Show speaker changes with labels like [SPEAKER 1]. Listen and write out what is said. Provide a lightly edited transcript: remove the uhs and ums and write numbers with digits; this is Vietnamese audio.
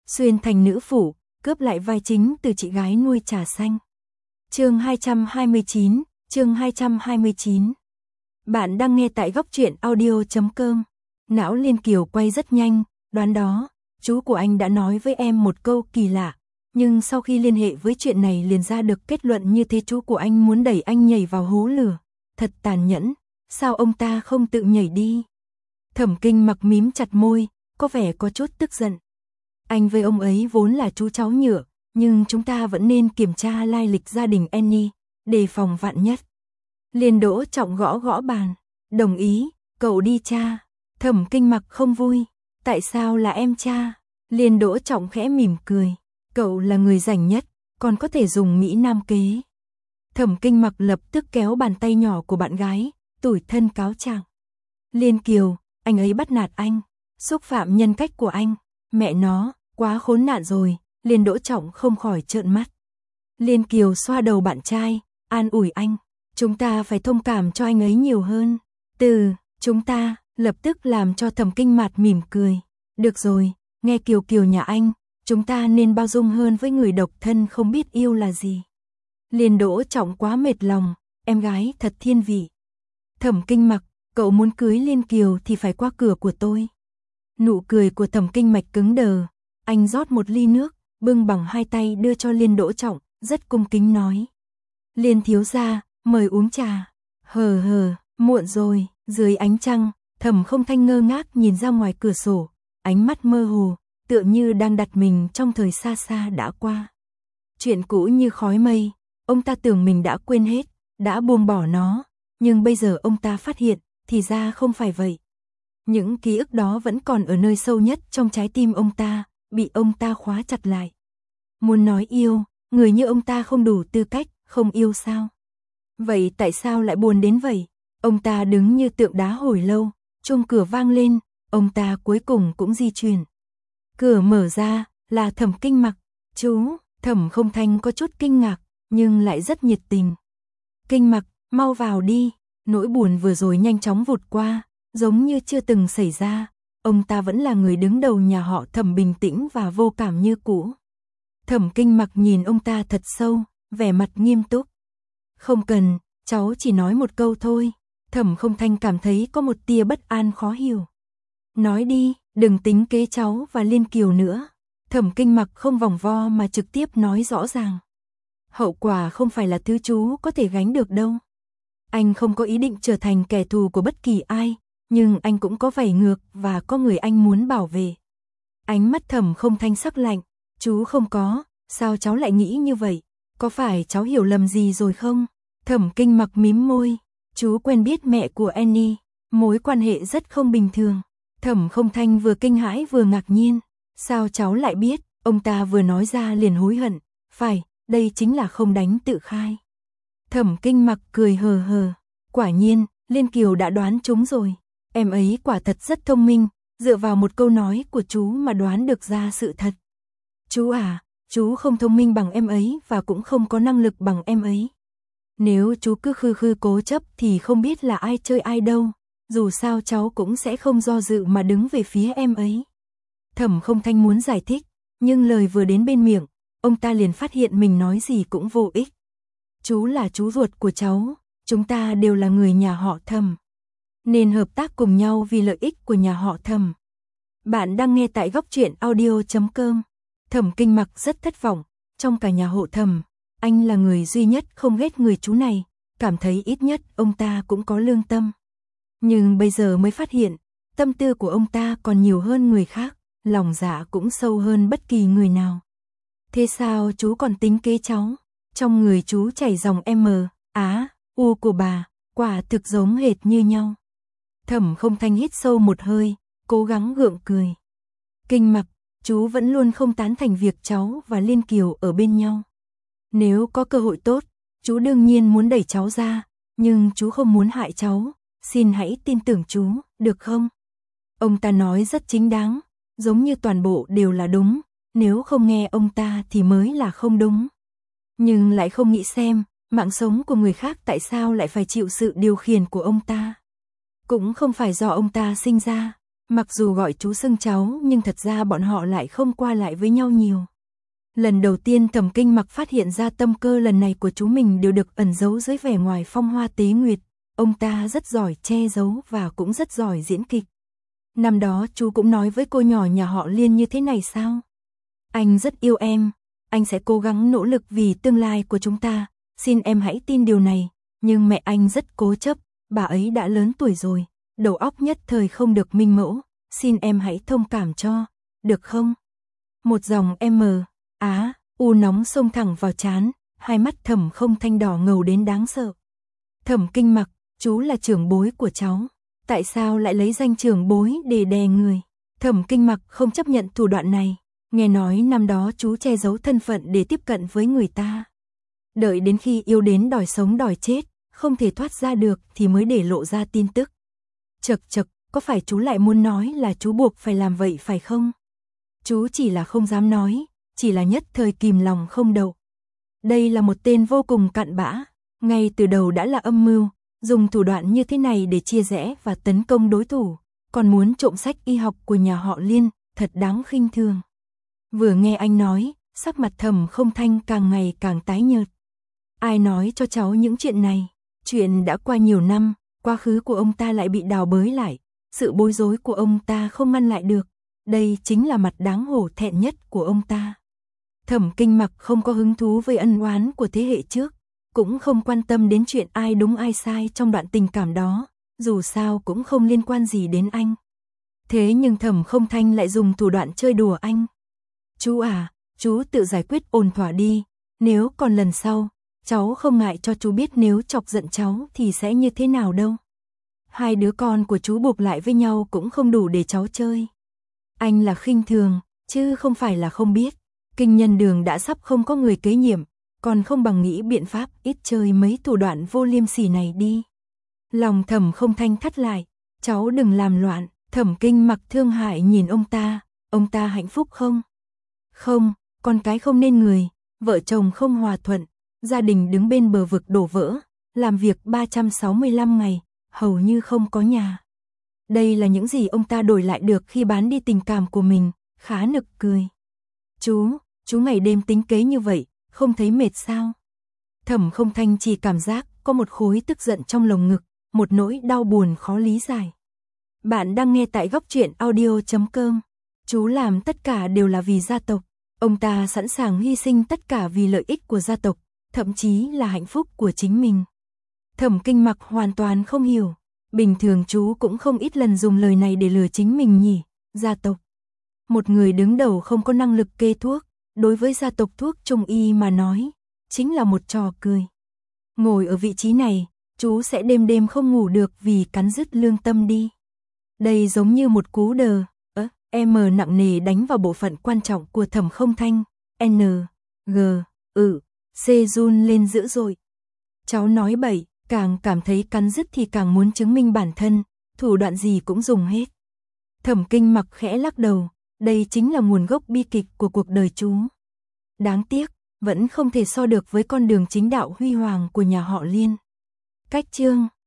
[SPEAKER 1] xuyên thành nữ phủ, cướp lại vai chính từ chị gái nuôi trà xanh. Chương 229, chương 229. Bạn đang nghe tại goctruyện audio.com. Não Liên Kiều quay rất nhanh, đoán đó, chú của anh đã nói với em một câu kỳ lạ, nhưng sau khi liên hệ với chuyện này liền ra được kết luận như thế. Chú của anh muốn đẩy anh nhảy vào hố lửa, thật tàn nhẫn, sao ông ta không tự nhảy đi? Thẩm Kinh Mặc mím chặt môi, có vẻ có chút tức giận. Anh với ông ấy vốn là chú cháu nhựa, nhưng chúng ta vẫn nên kiểm tra lai lịch gia đình Annie, đề phòng vạn nhất. Liên Đỗ Trọng gõ gõ bàn, đồng ý, cậu đi cha. Thẩm Kinh Mặc không vui, tại sao là em cha? Liên Đỗ Trọng khẽ mỉm cười, cậu là người rảnh nhất, còn có thể dùng Mỹ Nam kế. Thẩm Kinh Mặc lập tức kéo bàn tay nhỏ của bạn gái, tủi thân cáo trạng. Liên Kiều, anh ấy bắt nạt anh, xúc phạm nhân cách của anh, mẹ nó, quá khốn nạn rồi. Liên Đỗ Trọng không khỏi trợn mắt. Liên Kiều xoa đầu bạn trai, an ủi anh, chúng ta phải thông cảm cho anh ấy nhiều hơn. Chúng ta, lập tức làm cho Thẩm Kinh Mạt mỉm cười. Được rồi, nghe Kiều Kiều nhà anh, chúng ta nên bao dung hơn với người độc thân không biết yêu là gì. Liên Đỗ Trọng quá mệt lòng, em gái thật thiên vị. Thẩm Kinh Mặc, cậu muốn cưới Liên Kiều thì phải qua cửa của tôi. Nụ cười của Thẩm Kinh Mạch cứng đờ, anh rót một ly nước, bưng bằng hai tay đưa cho Liên Đỗ Trọng, rất cung kính nói. Liên thiếu gia, mời uống trà. Muộn rồi. Dưới ánh trăng, Thẩm Không Thanh ngơ ngác nhìn ra ngoài cửa sổ, ánh mắt mơ hồ, tựa như đang đặt mình trong thời xa xa đã qua. Chuyện cũ như khói mây, ông ta tưởng mình đã quên hết, đã buông bỏ nó, nhưng bây giờ ông ta phát hiện, thì ra không phải vậy. Những ký ức đó vẫn còn ở nơi sâu nhất trong trái tim ông ta, bị ông ta khóa chặt lại. Muốn nói yêu, người như ông ta không đủ tư cách, không yêu sao? Vậy tại sao lại buồn đến vậy? Ông ta đứng như tượng đá hồi lâu, chuông cửa vang lên, ông ta cuối cùng cũng di chuyển. Cửa mở ra, là Thẩm Kinh Mặc. Chú, Thẩm Không Thanh có chút kinh ngạc, nhưng lại rất nhiệt tình. Kinh Mặc, mau vào đi. Nỗi buồn vừa rồi nhanh chóng vụt qua, giống như chưa từng xảy ra. Ông ta vẫn là người đứng đầu nhà họ Thẩm, bình tĩnh và vô cảm như cũ. Thẩm Kinh Mặc nhìn ông ta thật sâu, vẻ mặt nghiêm túc. Không cần, cháu chỉ nói một câu thôi. Thẩm Không Thanh cảm thấy có một tia bất an khó hiểu. Nói đi, đừng tính kế cháu và Liên Kiều nữa. Thẩm Kinh Mặc không vòng vo mà trực tiếp nói rõ ràng. Hậu quả không phải là thứ chú có thể gánh được đâu. Anh không có ý định trở thành kẻ thù của bất kỳ ai, nhưng anh cũng có vảy ngược và có người anh muốn bảo vệ. Ánh mắt Thẩm Không Thanh sắc lạnh. Chú không có, sao cháu lại nghĩ như vậy? Có phải cháu hiểu lầm gì rồi không? Thẩm Kinh Mặc mím môi. Chú quen biết mẹ của Annie, mối quan hệ rất không bình thường. Thẩm Không Thanh vừa kinh hãi vừa ngạc nhiên. Sao cháu lại biết? Ông ta vừa nói ra liền hối hận. Phải, đây chính là không đánh tự khai. Thẩm Kinh Mặc cười hờ. Quả nhiên, Liên Kiều đã đoán trúng rồi. Em ấy quả thật rất thông minh, dựa vào một câu nói của chú mà đoán được ra sự thật. Chú à, chú không thông minh bằng em ấy và cũng không có năng lực bằng em ấy. Nếu chú cứ khư cố chấp thì không biết là ai chơi ai đâu. Dù sao cháu cũng sẽ không do dự mà đứng về phía em ấy. Thẩm Không Thanh muốn giải thích, nhưng lời vừa đến bên miệng, ông ta liền phát hiện mình nói gì cũng vô ích. Chú là chú ruột của cháu, chúng ta đều là người nhà họ Thẩm, nên hợp tác cùng nhau vì lợi ích của nhà họ Thẩm. Bạn đang nghe tại goctruyện audio.com. Thẩm Kinh Mặc rất thất vọng, trong cả nhà họ Thẩm, anh là người duy nhất không ghét người chú này, cảm thấy ít nhất ông ta cũng có lương tâm. Nhưng bây giờ mới phát hiện, tâm tư của ông ta còn nhiều hơn người khác, lòng dạ cũng sâu hơn bất kỳ người nào. Thế sao chú còn tính kế cháu? Trong người chú chảy dòng M, Á, U của bà, quả thực giống hệt như nhau. Thẩm Không Thanh hít sâu một hơi, cố gắng gượng cười. Kinh Mặc, chú vẫn luôn không tán thành việc cháu và Liên Kiều ở bên nhau. Nếu có cơ hội tốt, chú đương nhiên muốn đẩy cháu ra, nhưng chú không muốn hại cháu, xin hãy tin tưởng chú, được không? Ông ta nói rất chính đáng, giống như toàn bộ đều là đúng, nếu không nghe ông ta thì mới là không đúng. Nhưng lại không nghĩ xem, mạng sống của người khác tại sao lại phải chịu sự điều khiển của ông ta. Cũng không phải do ông ta sinh ra, Mặc dù gọi chú xưng cháu nhưng thật ra bọn họ lại không qua lại với nhau nhiều. Lần đầu tiên Thẩm Kinh Mặc phát hiện ra tâm cơ lần này của chú mình đều được ẩn giấu dưới vẻ ngoài phong hoa tế nguyệt. Ông ta rất giỏi che giấu và cũng rất giỏi diễn kịch. Năm đó chú cũng nói với cô nhỏ nhà họ Liên như thế này sao? Anh rất yêu em, anh sẽ cố gắng nỗ lực vì tương lai của chúng ta, xin em hãy tin điều này. Nhưng mẹ anh rất cố chấp, bà ấy đã lớn tuổi rồi, đầu óc nhất thời không được minh mẫu, xin em hãy thông cảm cho, được không? Một dòng u nóng xông thẳng vào trán, hai mắt Thẩm Không Thanh đỏ ngầu đến đáng sợ. Thẩm Kinh Mặc, chú là trưởng bối của cháu, tại sao lại lấy danh trưởng bối để đè người? Thẩm Kinh Mặc không chấp nhận thủ đoạn này, nghe nói năm đó chú che giấu thân phận để tiếp cận với người ta. Đợi đến khi yêu đến đòi sống đòi chết, không thể thoát ra được thì mới để lộ ra tin tức. Chậc chậc, có phải chú lại muốn nói là chú buộc phải làm vậy phải không? Chú chỉ là không dám nói, chỉ là nhất thời kìm lòng không đậu. Đây là một tên vô cùng cặn bã, ngay từ đầu đã là âm mưu, dùng thủ đoạn như thế này để chia rẽ và tấn công đối thủ, còn muốn trộm sách y học của nhà họ Liên, thật đáng khinh thường. Vừa nghe anh nói, sắc mặt Thẩm Không Thanh càng ngày càng tái nhợt. Ai nói cho cháu những chuyện này? Chuyện đã qua nhiều năm, quá khứ của ông ta lại bị đào bới lại, sự bối rối của ông ta không ngăn lại được. Đây chính là mặt đáng hổ thẹn nhất của ông ta. Thẩm Kinh Mặc không có hứng thú với ân oán của thế hệ trước, cũng không quan tâm đến chuyện ai đúng ai sai trong đoạn tình cảm đó, dù sao cũng không liên quan gì đến anh. Thế nhưng Thẩm Không Thanh lại dùng thủ đoạn chơi đùa anh. Chú à, chú tự giải quyết ổn thỏa đi, nếu còn lần sau, cháu không ngại cho chú biết nếu chọc giận cháu thì sẽ như thế nào đâu. Hai đứa con của chú buộc lại với nhau cũng không đủ để cháu chơi. Anh là khinh thường, chứ không phải là không biết. Kinh Nhân Đường đã sắp không có người kế nhiệm, còn không bằng nghĩ biện pháp ít chơi mấy thủ đoạn vô liêm sỉ này đi. Lòng Thẩm Không Thanh thắt lại, cháu đừng làm loạn. Thẩm Kinh Mặc thương hại nhìn ông ta hạnh phúc không? Không, con cái không nên người, vợ chồng không hòa thuận, gia đình đứng bên bờ vực đổ vỡ, làm việc 365 ngày, hầu như không có nhà. Đây là những gì ông ta đổi lại được khi bán đi tình cảm của mình, khá nực cười. Chú ngày đêm tính kế như vậy, không thấy mệt sao? Thẩm Không Thanh chỉ cảm giác có một khối tức giận trong lồng ngực, một nỗi đau buồn khó lý giải. Bạn đang nghe tại góc truyện audio.com. Chú làm tất cả đều là vì gia tộc. Ông ta sẵn sàng hy sinh tất cả vì lợi ích của gia tộc, thậm chí là hạnh phúc của chính mình. Thẩm Kinh Mặc hoàn toàn không hiểu. Bình thường chú cũng không ít lần dùng lời này để lừa chính mình nhỉ. Gia tộc. Một người đứng đầu không có năng lực kê thuốc, đối với gia tộc thuốc trung y mà nói, chính là một trò cười. Ngồi ở vị trí này, chú sẽ đêm đêm không ngủ được vì cắn rứt lương tâm đi. Đây giống như một cú đờ, nặng nề đánh vào bộ phận quan trọng của Thẩm Không Thanh, C run lên dữ dội. Cháu nói bậy, càng cảm thấy cắn rứt thì càng muốn chứng minh bản thân, thủ đoạn gì cũng dùng hết. Thẩm Kinh Mặc khẽ lắc đầu, đây chính là nguồn gốc bi kịch của cuộc đời chú. Đáng tiếc, vẫn không thể so được với con đường chính đạo huy hoàng của nhà họ Liên. Cách chương